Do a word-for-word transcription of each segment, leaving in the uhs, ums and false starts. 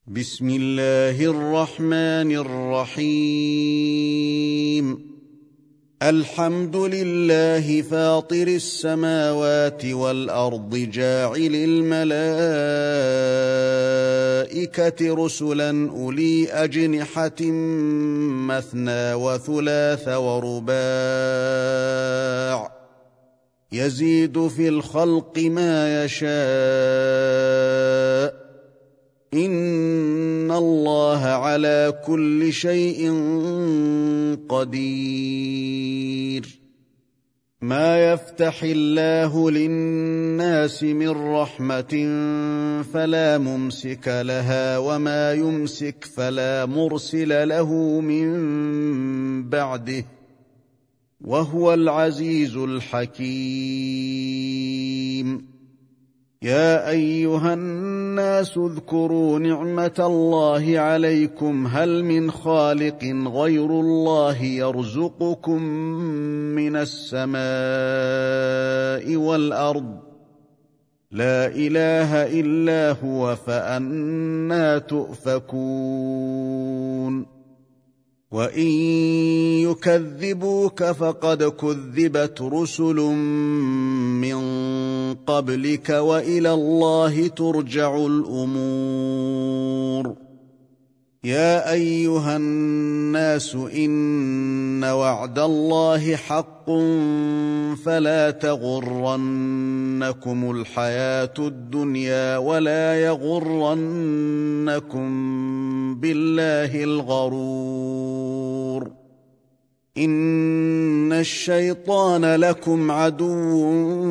بسم الله الرحمن الرحيم. الحمد لله فاطر السماوات والأرض جاعل الملائكة رسلا أولي أجنحة مثنى وثلاث ورباع يزيد في الخلق ما يشاء إن الله على كل شيء قدير. ما يفتح الله للناس من رحمة فلا ممسك لها وما يمسك فلا مرسل له من بعده وهو العزيز الحكيم. يا أيها الناس اذكروا نعمة الله عليكم هل من خالق غير الله يرزقكم من السماء والأرض لا إله إلا هو فأنى تؤفكون. وإن يكذبوك فقد كذبت رسل من قبلك وإلى الله ترجع الأمور. يا أيها الناس إن وعد الله حق فلا تغرنكم الحياة الدنيا ولا يغرنكم بالله الغرور. إن الشيطان لكم عدو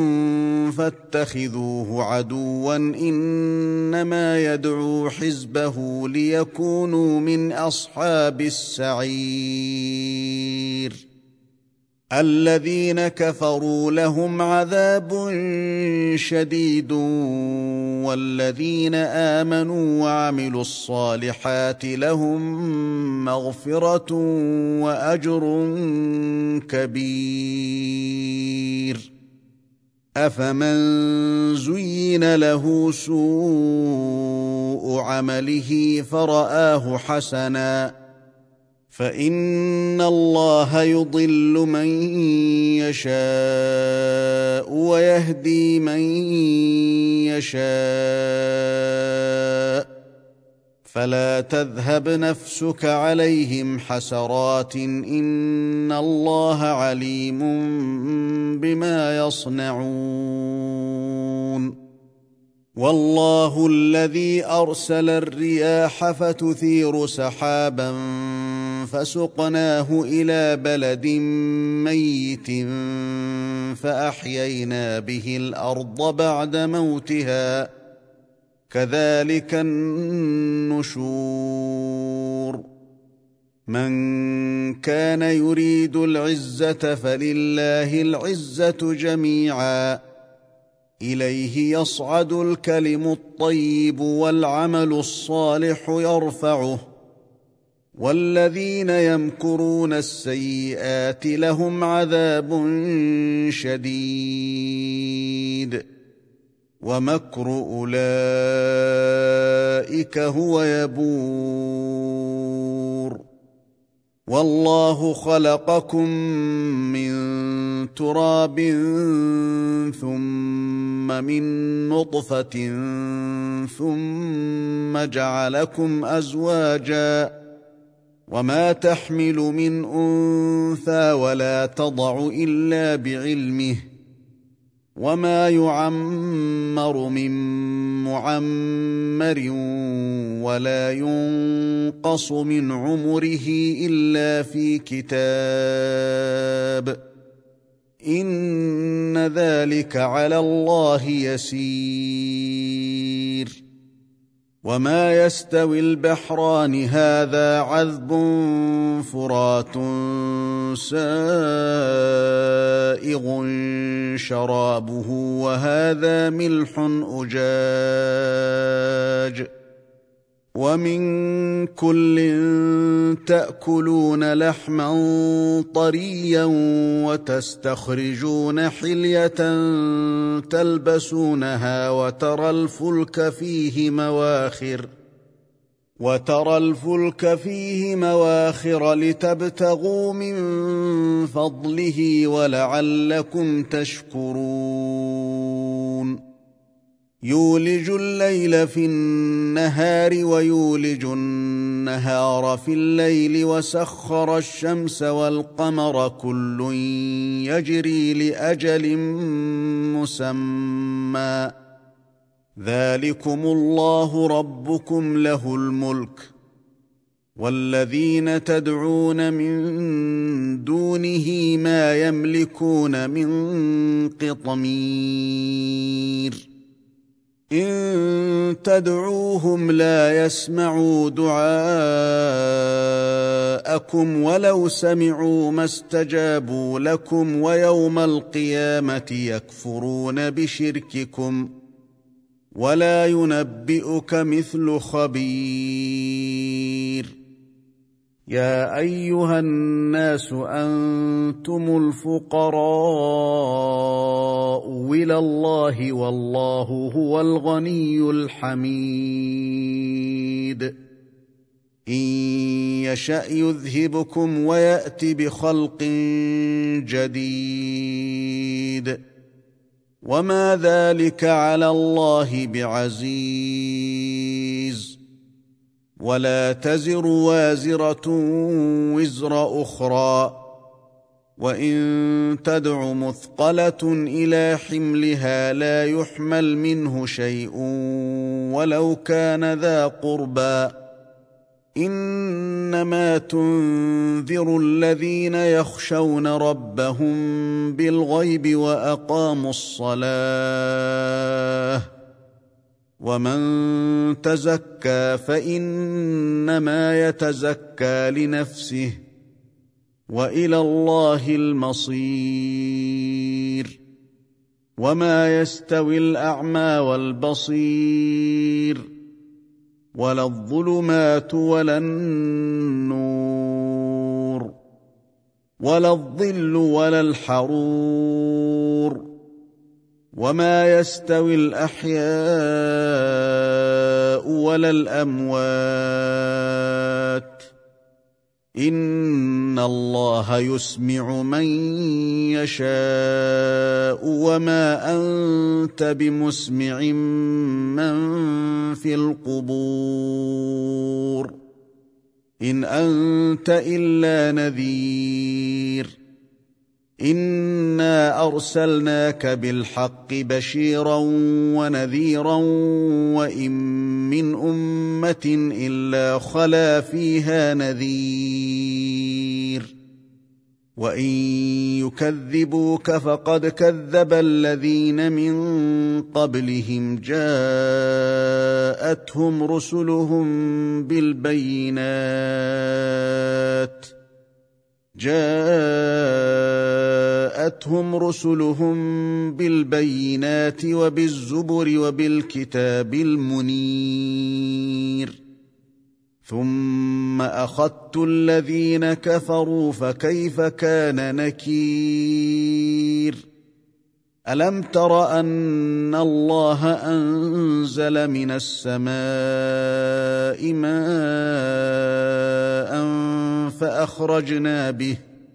فاتخذوه عدوا إنما يدعو حزبه ليكونوا من أصحاب السعير. الذين كفروا لهم عذاب شديد والذين آمنوا وعملوا الصالحات لهم مغفرة وأجر كبير. أفمن زين له سوء عمله فرآه حسنا فإن الله يضل من يشاء ويهدي من يشاء فلا تذهب نفسك عليهم حسرات إن الله عليم بما يصنعون. والله الذي أرسل الرياح فتثير سحابا فسقناه إلى بلد ميت فأحيينا به الأرض بعد موتها كذلك النشور. من كان يريد العزة فلله العزة جميعا إليه يصعد الكلم الطيب والعمل الصالح يرفعه والذين يمكرون السيئات لهم عذاب شديد ومكر أولئك هو يبور. والله خلقكم من تراب ثم من نطفة ثم جعلكم أزواجا وما تحمل من أنثى ولا تضع إلا بعلمه وما يعمر من معمر ولا ينقص من عمره إلا في كتاب إن ذلك على الله يسير. وما يستوي البحران هذا عذب فرات سائغ شرابه وهذا ملح أجاج ومن كل تأكلون لحما طريا وتستخرجون حلية تلبسونها وترى الفلك فيه مواخر وترى الفلك فيه مواخر لتبتغوا من فضله ولعلكم تشكرون يولج الليل في النهار ويولج النهار في الليل وسخر الشمس والقمر كل يجري لأجل مسمى ذلكم الله ربكم له الملك والذين تدعون من دونه ما يملكون من قطمير إن تدعوهم لا يسمعوا دعاءكم ولو سمعوا ما استجابوا لكم ويوم القيامة يكفرون بشرككم ولا ينبئك مثل خبير يا أيها الناس أنتم الفقراء إلى الله والله هو الغني الحميد إن يشأ يذهبكم ويأت بخلق جديد وما ذلك على الله بعزيز ولا تزر وازرة وزر أخرى وإن تدع مثقلة إلى حملها لا يحمل منه شيء ولو كان ذا قربى إنما تنذر الذين يخشون ربهم بالغيب وأقاموا الصلاة ومن تزكى فإنما يتزكى لنفسه وإلى الله المصير وما يستوي الأعمى والبصير ولا الظلمات ولا النور ولا الظل ولا الحرور وما يستوي الأحياء ولا الأموات إن الله يسمع من يشاء وما أنت بمسمع من في القبور إن أنت إلا نذير إنا أرسلناك بالحق بشيرا ونذيرا وإن من أمة إلا خلا فيها نذير وإن يكذبوك فقد كذب الذين من قبلهم جاءتهم رسلهم بالبينات جاءتهم رسلهم بالبينات وبالزبر وبالكتاب المنير ثم أخذت الذين كفروا فكيف كان نكير ألم تر أن الله أنزل من السماء ماء فأخرجنا به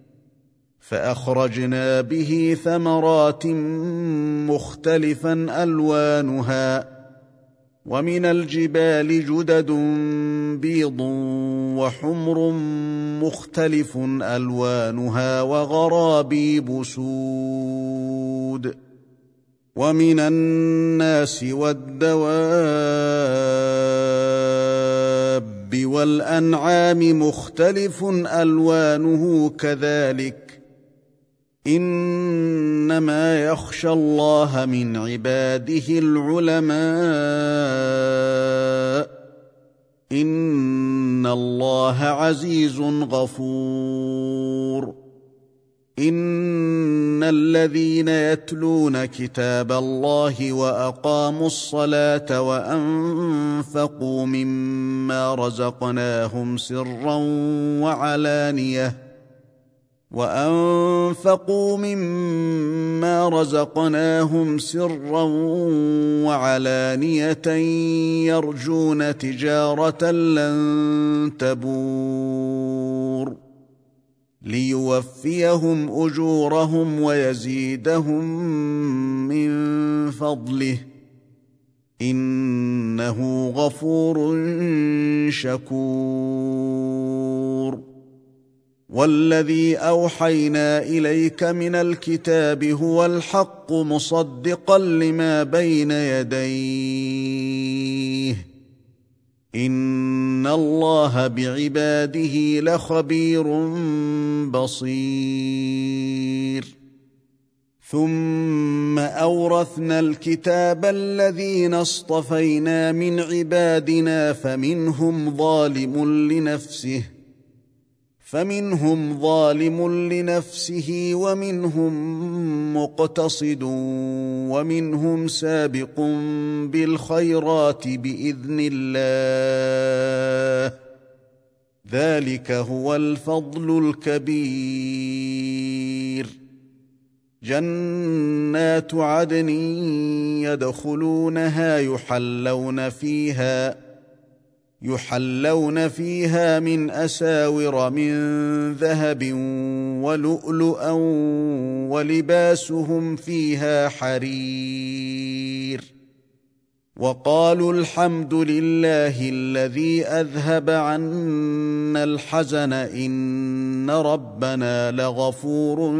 فأخرجنا به ثمرات مختلفا ألوانها ومن الجبال جدد بيض وحمر مختلف ألوانها وغرابيب سود ومن الناس والدواب والأنعام مختلف ألوانه كذلك إنما يخشى الله من عباده العلماء إن الله عزيز غفور إن الذين يتلون كتاب الله وأقاموا الصلاة وأنفقوا مما رزقناهم سرا وعلانية وأنفقوا مما رزقناهم سرا وعلانية يرجون تجارة لن تبور ليوفيهم أجورهم ويزيدهم من فضله إنه غفور شكور. والذي أوحينا إليك من الكتاب هو الحق مصدقا لما بين يديه إن الله بعباده لخبير بصير. ثم أورثنا الكتاب الذين اصطفينا من عبادنا فمنهم ظالم لنفسه فمنهم ظالم لنفسه ومنهم مقتصد ومنهم سابق بالخيرات بإذن الله ذلك هو الفضل الكبير. جنات عدن يدخلونها يحلون فيها يحلون فيها من أساور من ذهب ولؤلؤا ولباسهم فيها حرير. وقالوا الحمد لله الذي أذهب عنا الحزن إن ربنا لغفور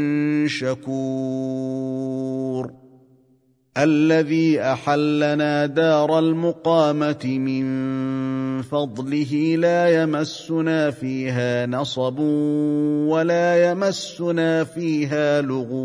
شكور. الذي أحلنا دار المقامة من فضله لا يمسنا فيها نصب ولا يمسنا فيها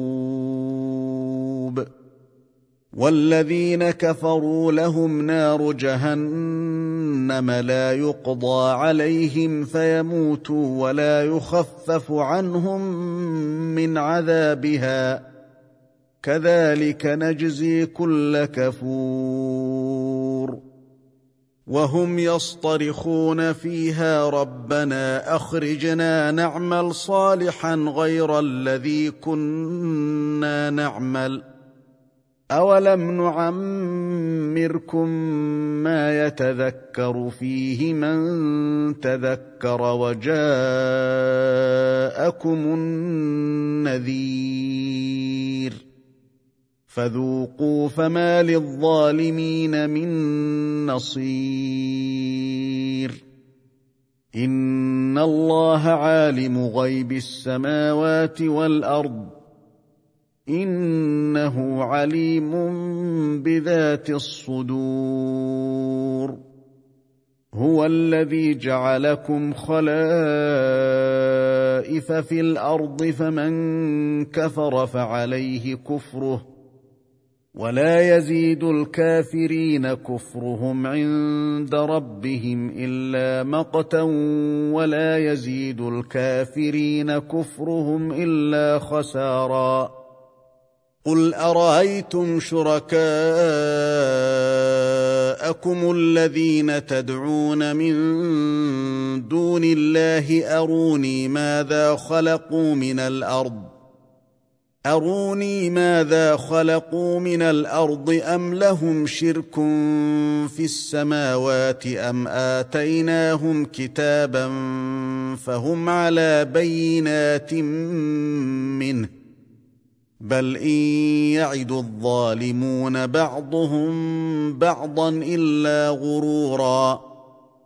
لغوب. والذين كفروا لهم نار جهنم لا يقضى عليهم فيموتوا ولا يخفف عنهم من عذابها كذلك نجزي كل كفور. وهم يصطرخون فيها ربنا أخرجنا نعمل صالحا غير الذي كنا نعمل أولم نعمركم ما يتذكر فيه من تذكر وجاءكم النذير فذوقوا فما للظالمين من نصير. إن الله عالم غيب السماوات والأرض إنه عليم بذات الصدور. هو الذي جعلكم خلائف في الأرض فمن كفر فعليه كفره ولا يزيد الكافرين كفرهم عند ربهم إلا مقتا ولا يزيد الكافرين كفرهم إلا خسارا. قل أرأيتم شركاءكم الذين تدعون من دون الله أروني ماذا خلقوا من الأرض أروني ماذا خلقوا من الأرض أم لهم شرك في السماوات أم آتيناهم كتابا فهم على بينات منه بل إن يعد الظالمون بعضهم بعضا إلا غرورا.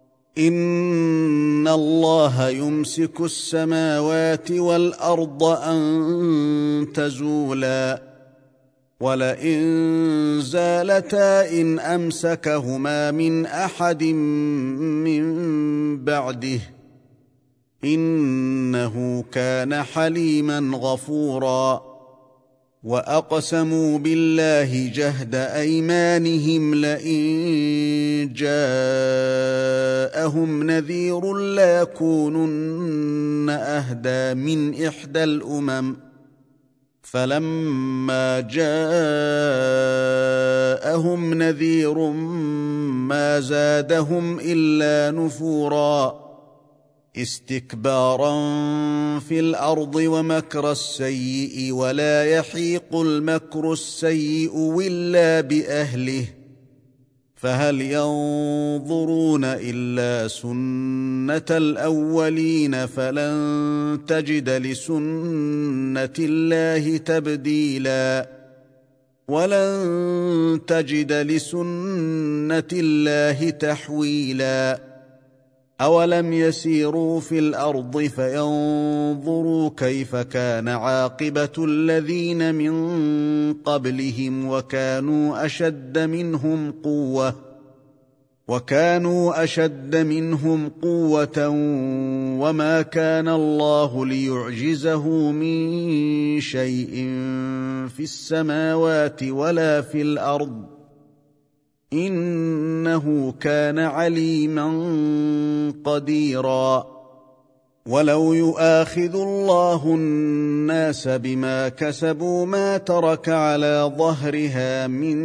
إن الله يمسك السماوات والأرض أن تزولا ولئن زالتا إن أمسكهما من أحد من بعده إنه كان حليما غفورا. وأقسموا بالله جهد أيمانهم لئن جاءهم نذير ليكونن أهدى من إحدى الأمم فلما جاءهم نذير ما زادهم إلا نفورا. استكبارا في الارض ومكر السيء ولا يحيق المكر السيء الا باهله فهل ينظرون الا سنه الاولين فلن تجد لسنه الله تبديلا ولن تجد لسنه الله تحويلا أولم يسيروا في الأرض فينظروا كيف كان عاقبة الذين من قبلهم وكانوا أشد منهم قوة وكانوا أشد منهم قوة وما كان الله ليعجزه من شيء في السماوات ولا في الأرض إنه كان عليما قديرا ولو يؤاخذ الله الناس بما كسبوا ما ترك على ظهرها من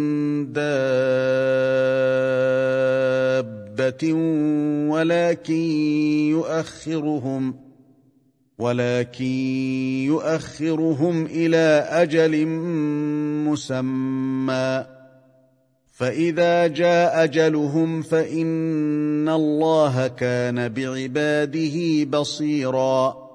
دابة ولكن يؤخرهم ولكن يؤخرهم إلى أجل مسمى فإذا جاء أجلهم فإن الله كان بعباده بصيراً